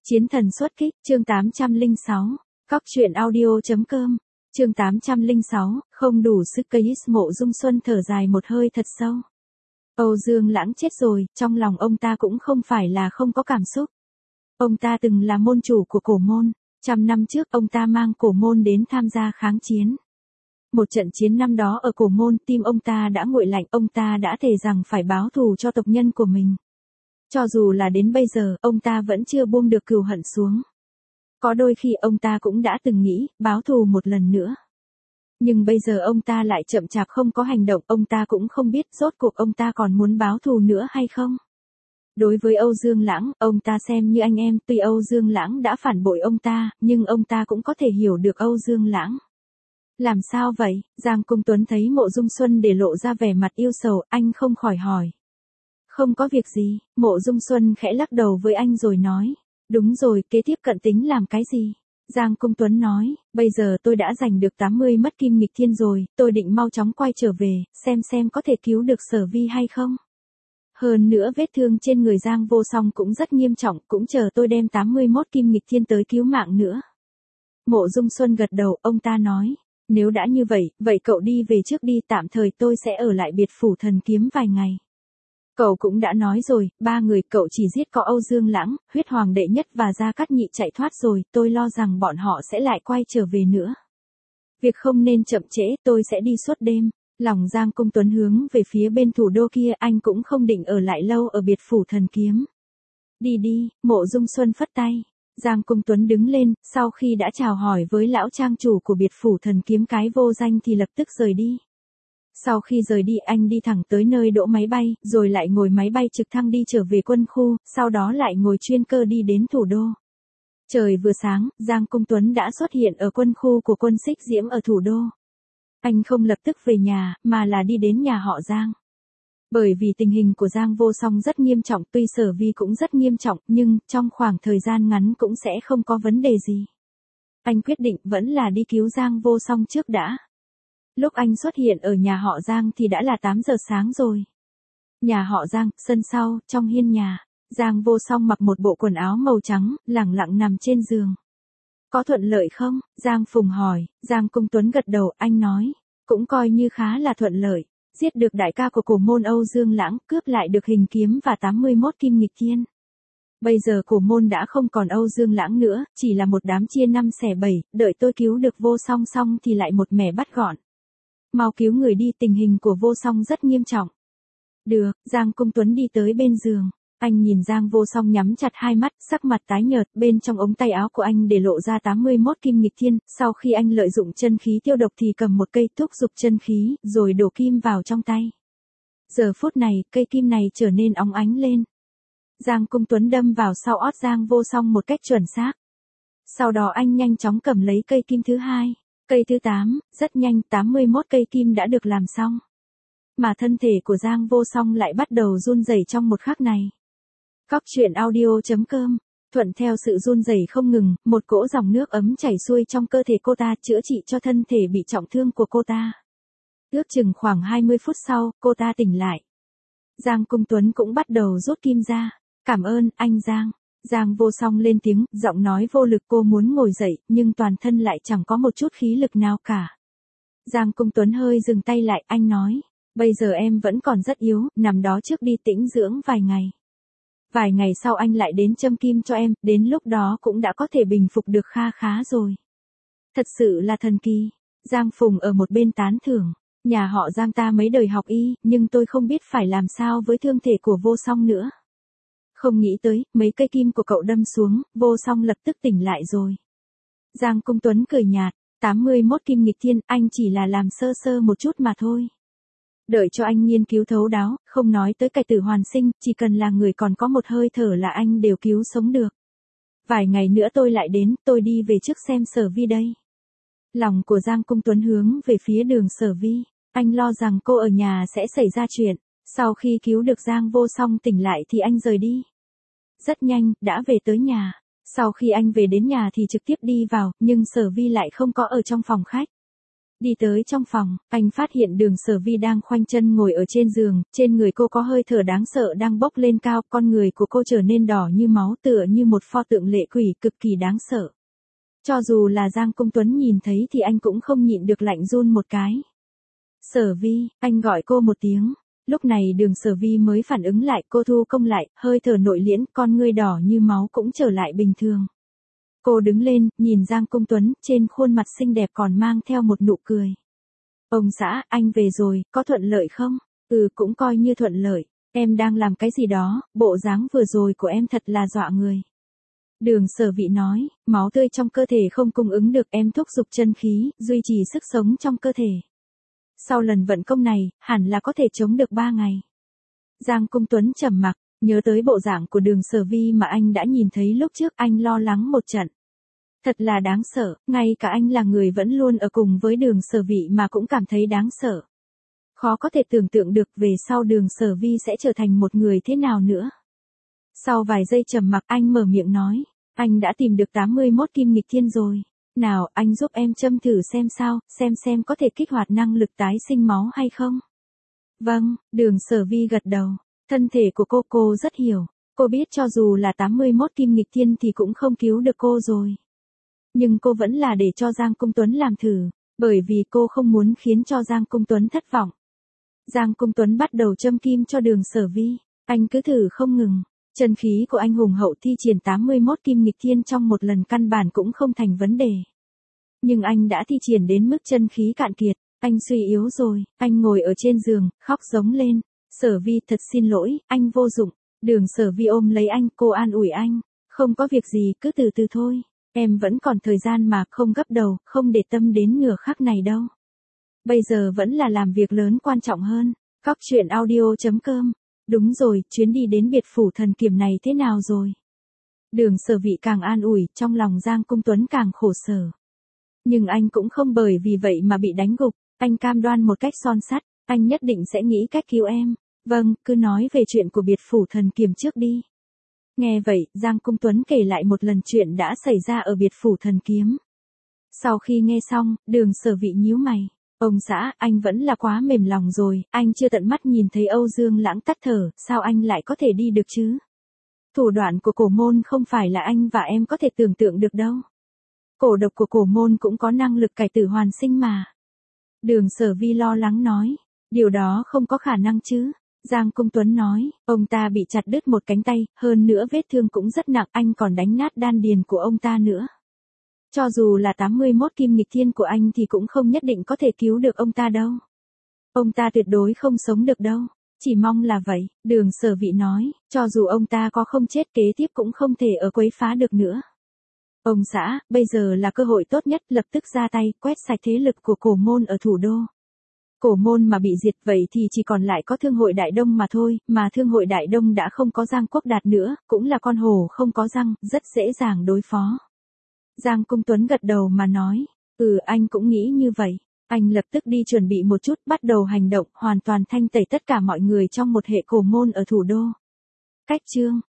Chiến thần xuất kích, chương 806. Cóc truyện audio.com. Chương 806, không đủ sức cây. Mộ Dung Xuân thở dài một hơi thật sâu. Âu Dương Lãng chết rồi, trong lòng ông ta cũng không phải là không có cảm xúc. Ông ta từng là môn chủ của cổ môn, 100 năm trước ông ta mang cổ môn đến tham gia kháng chiến. Một trận chiến năm đó ở cổ môn, tim ông ta đã nguội lạnh, ông ta đã thề rằng phải báo thù cho tộc nhân của mình. Cho dù là đến bây giờ, ông ta vẫn chưa buông được cừu hận xuống. Có đôi khi ông ta cũng đã từng nghĩ, báo thù một lần nữa. Nhưng bây giờ ông ta lại chậm chạp không có hành động, ông ta cũng không biết rốt cuộc ông ta còn muốn báo thù nữa hay không. Đối với Âu Dương Lãng, ông ta xem như anh em, tuy Âu Dương Lãng đã phản bội ông ta, nhưng ông ta cũng có thể hiểu được Âu Dương Lãng. Làm sao vậy? Giang Cung Tuấn thấy Mộ Dung Xuân để lộ ra vẻ mặt yêu sầu, anh không khỏi hỏi. Không có việc gì, Mộ Dung Xuân khẽ lắc đầu với anh rồi nói. Đúng rồi, kế tiếp cận tính làm cái gì? Giang Cung Tuấn nói, bây giờ tôi đã giành được 80 mất kim nghịch thiên rồi, tôi định mau chóng quay trở về, xem có thể cứu được Sở Vi hay không. Hơn nữa vết thương trên người Giang Vô Song cũng rất nghiêm trọng, cũng chờ tôi đem 81 kim nghịch thiên tới cứu mạng nữa. Mộ Dung Xuân gật đầu, ông ta nói, nếu đã như vậy, vậy cậu đi về trước đi, tạm thời tôi sẽ ở lại biệt phủ thần kiếm vài ngày. Cậu cũng đã nói rồi, 3 người cậu chỉ giết có Âu Dương Lãng, Huyết Hoàng đệ nhất và Gia Cát Nhị chạy thoát rồi, tôi lo rằng bọn họ sẽ lại quay trở về nữa. Việc không nên chậm trễ, tôi sẽ đi suốt đêm. Lòng Giang Cung Tuấn hướng về phía bên thủ đô kia, anh cũng không định ở lại lâu ở biệt phủ thần kiếm. Đi đi, Mộ Dung Xuân phất tay. Giang Cung Tuấn đứng lên, sau khi đã chào hỏi với lão trang chủ của biệt phủ thần kiếm cái vô danh thì lập tức rời đi. Sau khi rời đi anh đi thẳng tới nơi đỗ máy bay, rồi lại ngồi máy bay trực thăng đi trở về quân khu, sau đó lại ngồi chuyên cơ đi đến thủ đô. Trời vừa sáng, Giang Cung Tuấn đã xuất hiện ở quân khu của quân Xích Diễm ở thủ đô. Anh không lập tức về nhà, mà là đi đến nhà họ Giang. Bởi vì tình hình của Giang Vô Song rất nghiêm trọng, tuy Sở Vi cũng rất nghiêm trọng, nhưng trong khoảng thời gian ngắn cũng sẽ không có vấn đề gì. Anh quyết định vẫn là đi cứu Giang Vô Song trước đã. Lúc anh xuất hiện ở nhà họ Giang thì đã là 8 giờ sáng rồi. Nhà họ Giang, sân sau, trong hiên nhà, Giang Vô Song mặc một bộ quần áo màu trắng, lẳng lặng nằm trên giường. Có thuận lợi không? Giang Phùng hỏi. Giang Cung Tuấn gật đầu, anh nói, cũng coi như khá là thuận lợi. Giết được đại ca của cổ môn Âu Dương Lãng, cướp lại được hình kiếm và 81 kim nghịch thiên. Bây giờ cổ môn đã không còn Âu Dương Lãng nữa, chỉ là một đám chia 5 xẻ 7, đợi tôi cứu được Vô Song xong thì lại một mẻ bắt gọn. Mau cứu người đi, tình hình của Vô Song rất nghiêm trọng. Được, Giang Cung Tuấn đi tới bên giường. Anh nhìn Giang Vô Song nhắm chặt hai mắt, sắc mặt tái nhợt, bên trong ống tay áo của anh để lộ ra 81 kim nghịch thiên, sau khi anh lợi dụng chân khí tiêu độc thì cầm một cây thúc giục chân khí, rồi đổ kim vào trong tay. Giờ phút này, cây kim này trở nên óng ánh lên. Giang Cung Tuấn đâm vào sau ót Giang Vô Song một cách chuẩn xác. Sau đó anh nhanh chóng cầm lấy cây kim thứ hai. Cây thứ 8, rất nhanh 81 cây kim đã được làm xong. Mà thân thể của Giang Vô Song lại bắt đầu run rẩy trong một khắc này. Cóc truyện audio.com. Thuận theo sự run rẩy không ngừng, một cỗ dòng nước ấm chảy xuôi trong cơ thể cô ta, chữa trị cho thân thể bị trọng thương của cô ta. Ước chừng khoảng 20 phút sau, cô ta tỉnh lại. Giang Cung Tuấn cũng bắt đầu rút kim ra. Cảm ơn, anh Giang. Giang Vô Song lên tiếng, giọng nói vô lực, cô muốn ngồi dậy, nhưng toàn thân lại chẳng có một chút khí lực nào cả. Giang Cung Tuấn hơi dừng tay lại, anh nói, bây giờ em vẫn còn rất yếu, nằm đó trước đi tĩnh dưỡng vài ngày. Vài ngày sau anh lại đến châm kim cho em, đến lúc đó cũng đã có thể bình phục được kha khá rồi. Thật sự là thần kỳ. Giang Phùng ở một bên tán thưởng, nhà họ Giang ta mấy đời học y, nhưng tôi không biết phải làm sao với thương thể của Vô Song nữa. Không nghĩ tới, mấy cây kim của cậu đâm xuống, Vô Song lập tức tỉnh lại rồi. Giang Cung Tuấn cười nhạt, 81 kim nghịch thiên, anh chỉ là làm sơ sơ một chút mà thôi. Đợi cho anh nghiên cứu thấu đáo, không nói tới cải tử hoàn sinh, chỉ cần là người còn có một hơi thở là anh đều cứu sống được. Vài ngày nữa tôi lại đến, tôi đi về trước xem Sở Vi đây. Lòng của Giang Cung Tuấn hướng về phía đường Sở Vi, anh lo rằng cô ở nhà sẽ xảy ra chuyện. Sau khi cứu được Giang Vô Song tỉnh lại thì anh rời đi. Rất nhanh, đã về tới nhà. Sau khi anh về đến nhà thì trực tiếp đi vào, nhưng Sở Vi lại không có ở trong phòng khách. Đi tới trong phòng, anh phát hiện Đường Sở Vi đang khoanh chân ngồi ở trên giường, trên người cô có hơi thở đáng sợ đang bốc lên cao, con người của cô trở nên đỏ như máu tựa như một pho tượng lệ quỷ cực kỳ đáng sợ. Cho dù là Giang Công Tuấn nhìn thấy thì anh cũng không nhịn được lạnh run một cái. Sở Vi, anh gọi cô một tiếng. Lúc này Đường Sở Vi mới phản ứng lại, cô thu công lại, hơi thở nội liễm, con ngươi đỏ như máu cũng trở lại bình thường. Cô đứng lên, nhìn Giang Công Tuấn, trên khuôn mặt xinh đẹp còn mang theo một nụ cười. Ông xã, anh về rồi, có thuận lợi không? Cũng coi như thuận lợi. Em đang làm cái gì đó, bộ dáng vừa rồi của em thật là dọa người. Đường Sở Vi nói, máu tươi trong cơ thể không cung ứng được, em thúc giục chân khí, duy trì sức sống trong cơ thể. Sau lần vận công này, hẳn là có thể chống được 3 ngày. Giang Công Tuấn trầm mặc, nhớ tới bộ dạng của Đường Sở Vi mà anh đã nhìn thấy lúc trước, anh lo lắng một trận. Thật là đáng sợ, ngay cả anh là người vẫn luôn ở cùng với Đường Sở Vi mà cũng cảm thấy đáng sợ. Khó có thể tưởng tượng được về sau Đường Sở Vi sẽ trở thành một người thế nào nữa. Sau vài giây trầm mặc anh mở miệng nói, anh đã tìm được 81 kim nghịch thiên rồi. Nào, anh giúp em châm thử xem sao, xem có thể kích hoạt năng lực tái sinh máu hay không. Vâng, Đường Sở Vi gật đầu. Thân thể của cô rất hiểu. Cô biết cho dù là 81 kim nghịch thiên thì cũng không cứu được cô rồi. Nhưng cô vẫn là để cho Giang Công Tuấn làm thử, bởi vì cô không muốn khiến cho Giang Công Tuấn thất vọng. Giang Công Tuấn bắt đầu châm kim cho Đường Sở Vi. Anh cứ thử không ngừng. Chân khí của anh hùng hậu thi triển 81 kim nghịch thiên trong một lần căn bản cũng không thành vấn đề. Nhưng anh đã thi triển đến mức chân khí cạn kiệt, anh suy yếu rồi, anh ngồi ở trên giường, khóc giống lên. Sở Vi thật xin lỗi, anh vô dụng. Đường Sở Vi ôm lấy anh, cô an ủi anh. Không có việc gì, cứ từ từ thôi. Em vẫn còn thời gian mà, không gấp đầu, không để tâm đến nửa khắc này đâu. Bây giờ vẫn là làm việc lớn quan trọng hơn. Cóc truyện audio.com. Đúng rồi, chuyến đi đến biệt phủ thần kiếm này thế nào rồi? Đường Sở Vi càng an ủi, trong lòng Giang Công Tuấn càng khổ sở. Nhưng anh cũng không bởi vì vậy mà bị đánh gục, anh cam đoan một cách son sắt, anh nhất định sẽ nghĩ cách cứu em. Vâng, cứ nói về chuyện của biệt phủ thần kiếm trước đi. Nghe vậy, Giang Công Tuấn kể lại một lần chuyện đã xảy ra ở biệt phủ thần kiếm. Sau khi nghe xong, Đường Sở Vi nhíu mày. Ông xã, anh vẫn là quá mềm lòng rồi, anh chưa tận mắt nhìn thấy Âu Dương Lãng tắt thở, sao anh lại có thể đi được chứ? Thủ đoạn của cổ môn không phải là anh và em có thể tưởng tượng được đâu. Cổ độc của cổ môn cũng có năng lực cải tử hoàn sinh mà. Đường Sở Vi lo lắng nói, điều đó không có khả năng chứ. Giang Công Tuấn nói, ông ta bị chặt đứt một cánh tay, hơn nữa vết thương cũng rất nặng, anh còn đánh nát đan điền của ông ta nữa. Cho dù là 81 kim nghịch thiên của anh thì cũng không nhất định có thể cứu được ông ta đâu. Ông ta tuyệt đối không sống được đâu. Chỉ mong là vậy, Đường Sở Vi nói, cho dù ông ta có không chết kế tiếp cũng không thể ở quấy phá được nữa. Ông xã, bây giờ là cơ hội tốt nhất, lập tức ra tay, quét sạch thế lực của cổ môn ở thủ đô. Cổ môn mà bị diệt vậy thì chỉ còn lại có Thương hội Đại Đông mà thôi, mà Thương hội Đại Đông đã không có Giang Quốc Đạt nữa, cũng là con hổ không có răng, rất dễ dàng đối phó. Giang Công Tuấn gật đầu mà nói, anh cũng nghĩ như vậy. Anh lập tức đi chuẩn bị một chút, bắt đầu hành động, hoàn toàn thanh tẩy tất cả mọi người trong một hệ cổ môn ở thủ đô. Cách chương